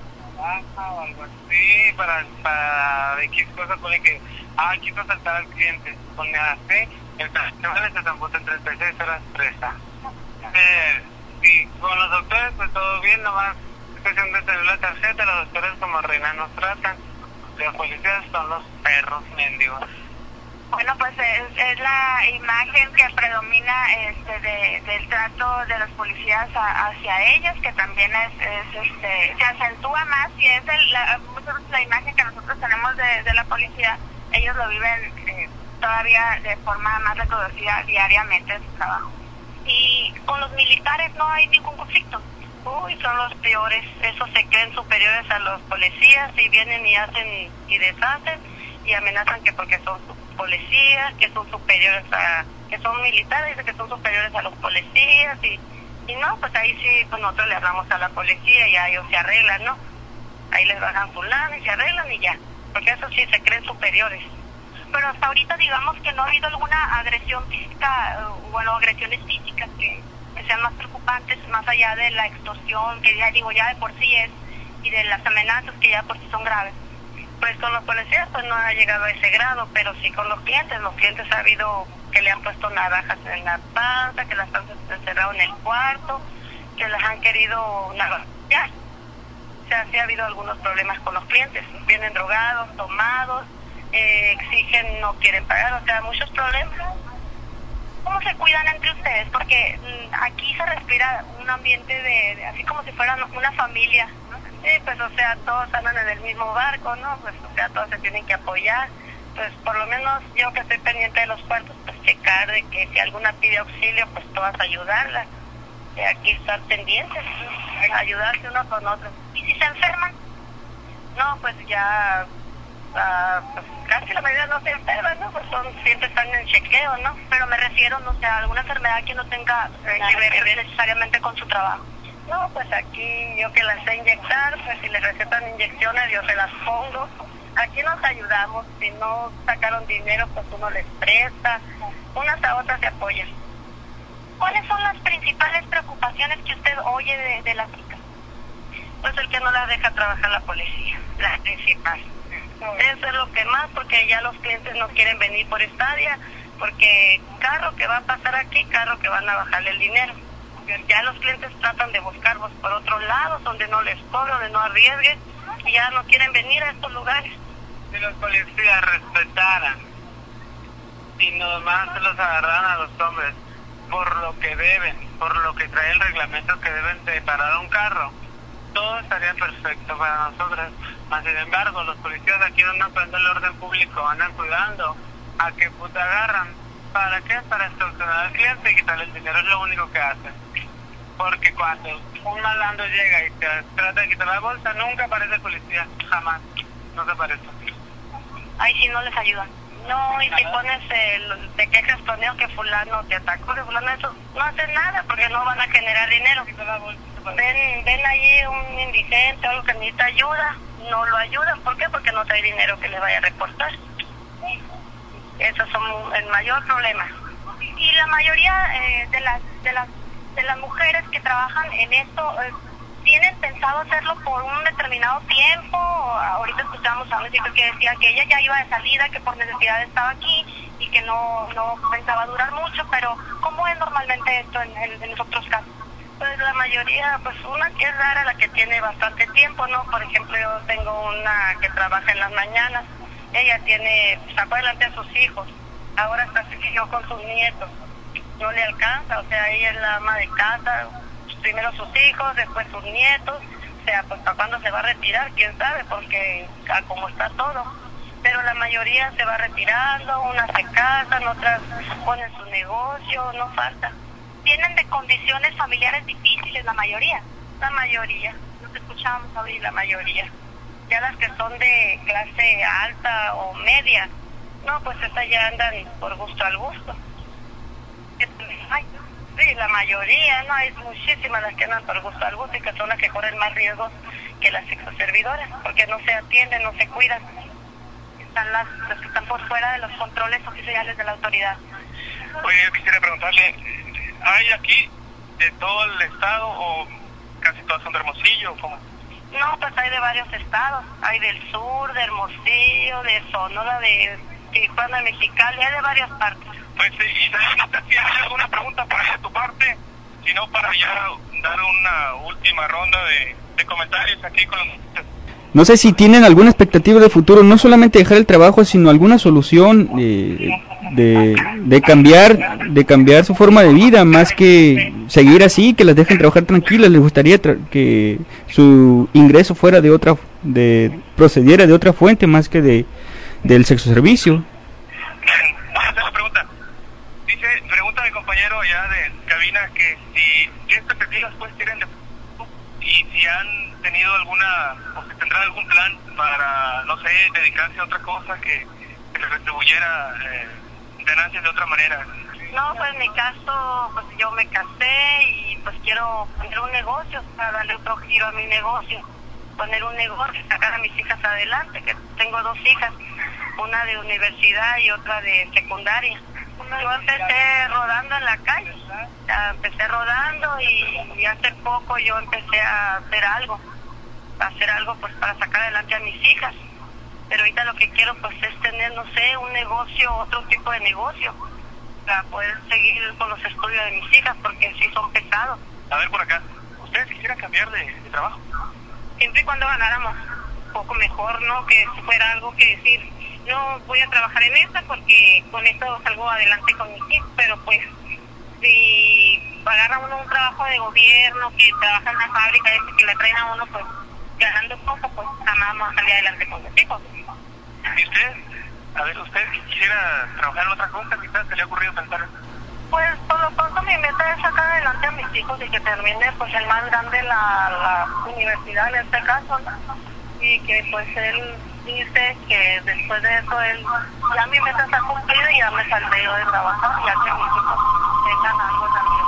O algo así, para, para X cosas, pone que, ah, quiso saltar al cliente, pone así, el personal se zambuta en treinta y seis horas presa. Eh, y con los doctores, pues todo bien, nomás es cuestión de tener la tarjeta, los doctores como reina nos tratan, los policías son los perros mendigos. Bueno, pues es, es la imagen que predomina este de, del trato de los policías a, hacia ellas, que también es, es este se acentúa más y es el, la, la imagen que nosotros tenemos de, de la policía. Ellos lo viven eh, todavía de forma más reproducida diariamente en su trabajo. Y con los militares no hay ningún conflicto. Uy, son los peores, esos se creen superiores a los policías y vienen y hacen y deshacen y amenazan que porque son policías, que son superiores a, que son militares, que son superiores a los policías y, y no, pues ahí sí, pues nosotros le hablamos a la policía y a ellos se arreglan, ¿no? Ahí les bajan su lana y se arreglan y ya, porque eso sí se creen superiores. Pero hasta ahorita digamos que no ha habido alguna agresión física, bueno, agresiones físicas que, que sean más preocupantes, más allá de la extorsión, que ya digo, ya de por sí es, y de las amenazas que ya por sí son graves. Pues con los policías pues no ha llegado a ese grado, pero sí con los clientes. Los clientes ha habido que le han puesto navajas en la panza, que las han encerrado en el cuarto, que las han querido navajear. sea, sí ha habido algunos problemas con los clientes. Vienen drogados, tomados, eh, exigen, no quieren pagar, o sea, muchos problemas. ¿Cómo se cuidan entre ustedes? Porque mmm, aquí se respira un ambiente de, de, así como si fueran una familia. Sí, pues, o sea, todos andan en el mismo barco, ¿no? Pues, o sea, todos se tienen que apoyar. Pues, por lo menos yo que estoy pendiente de los cuartos, pues, checar de que si alguna pide auxilio, pues, todas ayudarla. De aquí estar pendientes, ¿no? Ayudarse uno con otro. ¿Y si se enferman? No, pues, ya... Uh, pues casi la mayoría no se enferman, ¿no? Pues son, siempre están en chequeo, ¿no? Pero me refiero, no sé, a alguna enfermedad que no tenga eh, que ver necesariamente con su trabajo. No, pues aquí yo que las sé inyectar, pues si les recetan inyecciones yo se las pongo. Aquí nos ayudamos, si no sacaron dinero, pues uno les presta, unas a otras se apoyan. ¿Cuáles son las principales preocupaciones que usted oye de, de las chicas? Pues el que no las deja trabajar la policía, la principal. Eso es lo que más, porque ya los clientes no quieren venir por esta área, porque carro que va a pasar aquí, carro que van a bajarle el dinero. Ya los clientes tratan de buscarlos por otros lados, donde no les cobren, donde no arriesguen, y ya no quieren venir a estos lugares. Si los policías respetaran, y nomás se los agarran a los hombres por lo que deben, por lo que trae el reglamento que deben de parar un carro, todo estaría perfecto para nosotros. Mas, sin embargo, los policías aquí no andan cuidando el orden público, andan cuidando a que puta agarran. ¿Para qué? Para extorsionar al cliente y quitarle el dinero, es lo único que hacen. Porque cuando un malandro llega y te trata de quitar la bolsa, nunca aparece el policía, jamás, no se aparece. Ahí sí no les ayudan. No, y si pones, el, te quejas con ellos que fulano te atacó, que fulano eso, no hacen nada porque no van a generar dinero. Ven, ven ahí un indigente o algo que necesita ayuda, no lo ayudan. ¿Por qué? Porque no trae dinero que le vaya a reportar. Esos son el mayor problema. Y la mayoría eh, de las de las de las mujeres que trabajan en esto eh, tienen pensado hacerlo por un determinado tiempo. Ahorita escuchamos a una chica que decía que ella ya iba de salida, que por necesidad estaba aquí y que no no pensaba durar mucho. Pero ¿cómo es normalmente esto en, en, en los otros casos? Pues la mayoría, pues una que es rara, la que tiene bastante tiempo, ¿no? Por ejemplo, yo tengo una que trabaja en las mañanas. Ella tiene, sacó adelante a sus hijos, ahora está siguió con sus nietos, no le alcanza, o sea, ella es la ama de casa, primero sus hijos, después sus nietos, o sea, pues para cuándo se va a retirar, quién sabe, porque a como está todo, pero la mayoría se va retirando, unas se casan, otras ponen su negocio, no falta. Tienen de condiciones familiares difíciles la mayoría, la mayoría, nos escuchamos abrir la mayoría. Ya las que son de clase alta o media, no, pues esas ya andan por gusto al gusto. Ay, sí, la mayoría, no, hay muchísimas las que andan por gusto al gusto y que son las que corren más riesgos que las sexoservidoras, porque no se atienden, no se cuidan. Están las, las que están por fuera de los controles oficiales de la autoridad. Oye, yo quisiera preguntarle, ¿hay aquí de todo el estado o casi todas son de Hermosillo o cómo? No, pues hay de varios estados, hay del sur, de Hermosillo, de Sonora, de Tijuana, de Mexicali, hay de varias partes. Pues sí, y si hay alguna pregunta para tu parte, si no para ya dar una última ronda de, de comentarios aquí con los... No sé si tienen alguna expectativa de futuro, no solamente dejar el trabajo, sino alguna solución eh, de, de cambiar de cambiar su forma de vida, más que seguir así, que las dejen trabajar tranquilas. Les gustaría tra que su ingreso fuera de otra, de procediera de otra fuente más que de del sexo servicio. Pregunta, dice, pregunta mi compañero allá de cabina que si qué expectativas pues tienen de y si han tenido alguna, o si tendrán algún plan para, no sé, dedicarse a otra cosa que, que les retribuyera eh, ganancias de otra manera. No, pues en mi caso, pues yo me casé y pues quiero poner un negocio, para darle otro giro a mi negocio, poner un negocio, sacar a mis hijas adelante, que tengo dos hijas, una de universidad y otra de secundaria. Yo empecé rodando en la calle, ya empecé rodando y, y hace poco yo empecé a hacer algo, a hacer algo pues para sacar adelante a mis hijas. Pero ahorita lo que quiero pues es tener, no sé, un negocio, otro tipo de negocio, para poder seguir con los estudios de mis hijas, porque sí son pesados. A ver por acá, ¿ustedes quisieran cambiar de, de trabajo? siempre y cuando ganáramos un poco mejor, ¿no? Que fuera algo que decir, no voy a trabajar en esta porque con esto salgo adelante con mis hijos, pero pues si agarra uno un trabajo de gobierno, que trabaja en una fábrica, ese que le traen a uno pues ganando poco, pues jamás vamos a salir adelante con los hijos. ¿Y usted? A ver, ¿usted quisiera trabajar en otra cosa? ¿Quizás se le ha ocurrido pensar? Pues por lo pronto mi meta es sacar adelante a mis hijos y que termine pues el más grande la, la universidad en este caso, ¿no? Y que pues él dice que después de eso él, ya mi meta está cumplida y ya me saldré yo de trabajar, ya que mis hijos tengan algo también.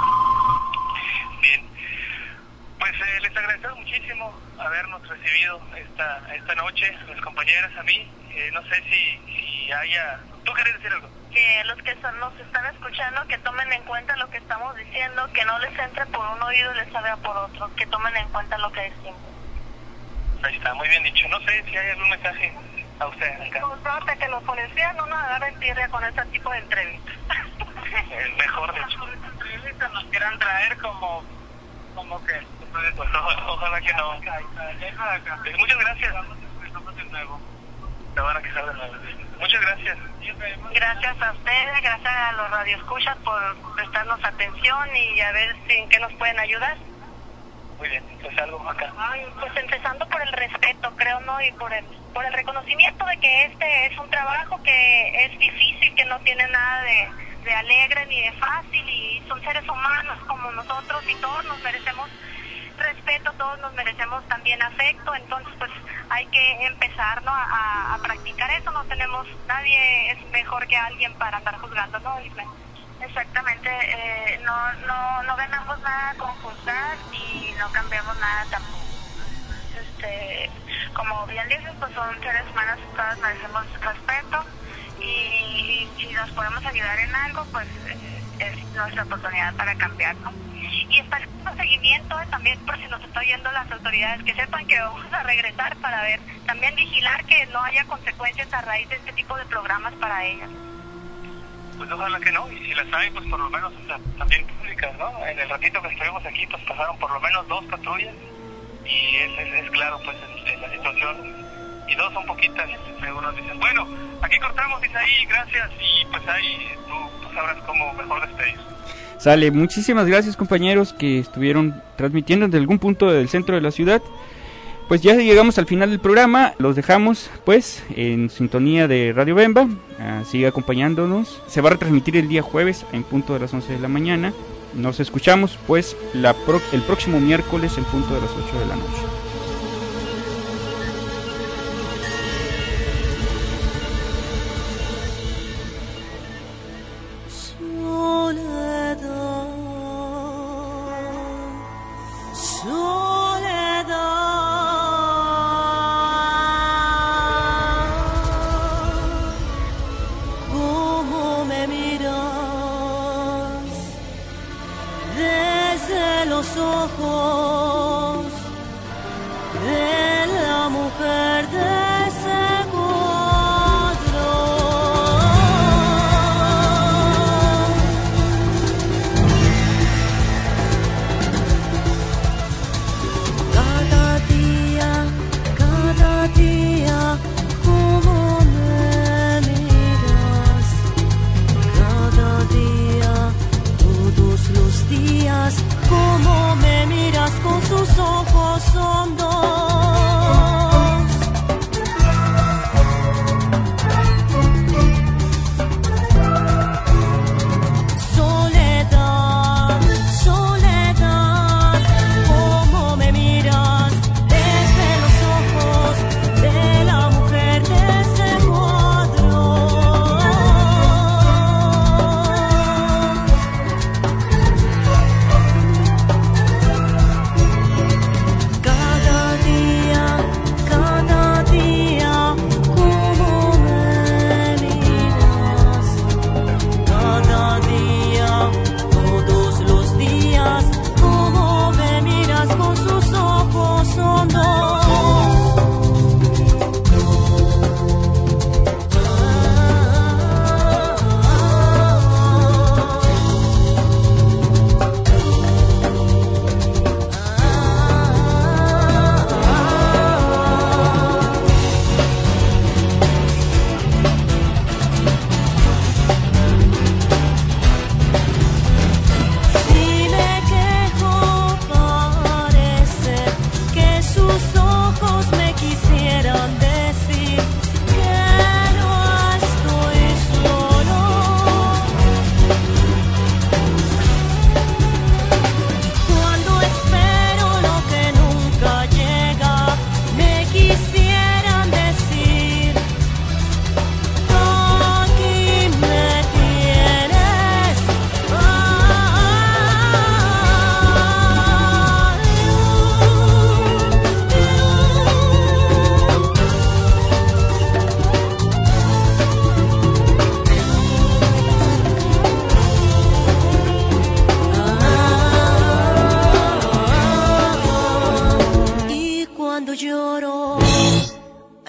Bien, pues eh, les agradezco muchísimo habernos recibido esta esta noche, mis compañeras, a mí. Eh, no sé si, si haya... ¿Tú quieres decir algo? Que los que son, nos están escuchando, que tomen en cuenta lo que estamos diciendo, que no les entre por un oído y les salga por otro, que tomen en cuenta lo que decimos. Ahí está, muy bien dicho. No sé si hay algún mensaje a usted acá. Pues que los policías no nos agarren tierra con este tipo de entrevistas. El mejor de hecho. Entrevistas nos quieran traer como, como que... Pues o, ojalá que no. Muchas gracias. Te van a quejar de nuevo. Muchas gracias. Gracias a ustedes, gracias a los radioescuchas por prestarnos atención y a ver si en qué nos pueden ayudar. Muy bien, pues algo acá. Pues empezando por el respeto, creo, ¿no? Y por el, por el reconocimiento de que este es un trabajo que es difícil, que no tiene nada de, de alegre ni de fácil, y son seres humanos como nosotros y todos nos merecemos respeto, todos nos merecemos también afecto, entonces pues hay que empezar, ¿no? a, a practicar eso. No tenemos, nadie es mejor que alguien para andar juzgando, ¿no? Exactamente, eh, no, no, no ganamos nada con juzgar y no cambiamos nada tampoco. Este, como bien dices, pues son seres humanos, todos merecemos respeto, y, y si nos podemos ayudar en algo, pues eh, es nuestra oportunidad para cambiar, ¿no? Y estar con seguimiento también, por si nos está oyendo las autoridades, que sepan que vamos a regresar para ver, también vigilar que no haya consecuencias a raíz de este tipo de programas para ellas. Pues ojalá que no, y si las hay, pues por lo menos, o sea, también públicas, ¿no? En el ratito que estuvimos aquí, pues pasaron por lo menos dos patrullas, y es, es, es claro, pues, en, en la situación, y dos son poquitas, según nos dicen. Bueno, aquí cortamos, Isaí, gracias, y pues ahí tú, tú sabrás cómo mejor despedir. Sale, muchísimas gracias, compañeros que estuvieron transmitiendo desde algún punto del centro de la ciudad. Pues ya llegamos al final del programa, los dejamos pues en sintonía de Radio Bemba, uh, sigue acompañándonos, se va a retransmitir el día jueves en punto de las once de la mañana, nos escuchamos pues la pro- el próximo miércoles en punto de las ocho de la noche. Cada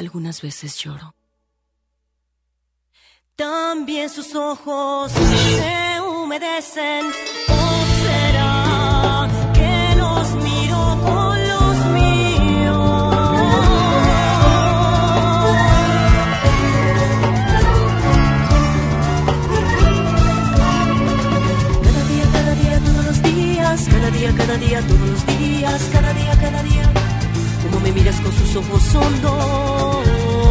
algunas veces lloro. También sus ojos se humedecen, ¿o será que los miro con los míos? Cada día, cada día, todos los días, cada día, cada día, todos los días, cada día, cada día, como me miras con sus ojos hondos.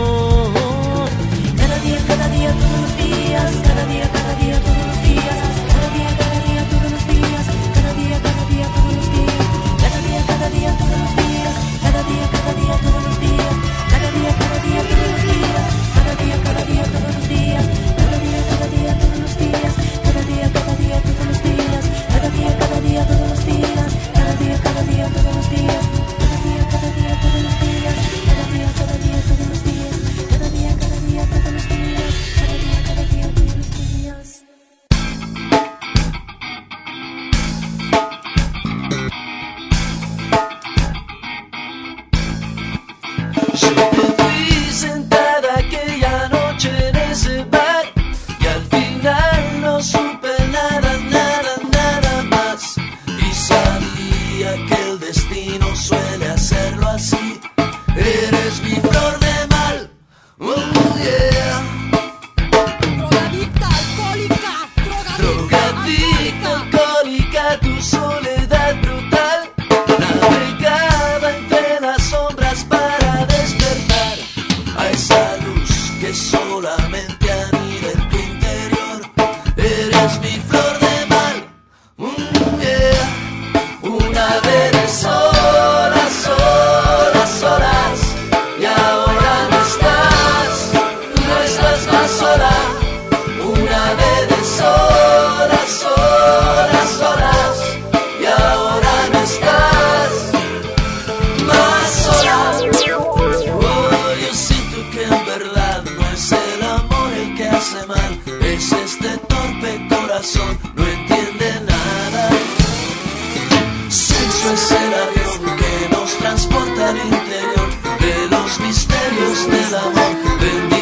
Cada día, cada día, todos los días, cada día, cada día, todos los días, cada día, cada día, todos los días, cada día, cada día, todos los días, cada día, cada día, todos los días, cada día, cada día, todos los días, cada día, cada día, todos los días, cada día, cada día, todos los días, cada día, cada día, todos los días, cada día, cada día, todos los días, cada día, cada día, todos los días, cada día, cada día, todos los días, cada día, cada día, todos los días, cada día, cada día, todos los días, cada día, cada día, todos los días, cada día, cada día, todos los días. Yo te vi sentada aquella noche en ese bar y al final no supe nada, nada, nada más. Y sabía que el destino suele hacerlo así. Eres mi flor de mal, oh yeah. Drogadicta, alcohólica, drogadicta, alcohólica, tu soledad brutal. Navegaba entre las sombras para despertar a esa luz que solamente anida en tu interior. Eres mi flor de mal, mm, yeah. Una vez de solas, solas, solas, y ahora no estás, no estás más sola. Una vez de solas, solas, solas, y ahora no estás más sola. Oh, yo siento que en verdad no es el amor el que hace mal, es este torpe corazón, no entiende nada. Sexo es el avión que nos transporta al interior de los misterios del amor. Bendito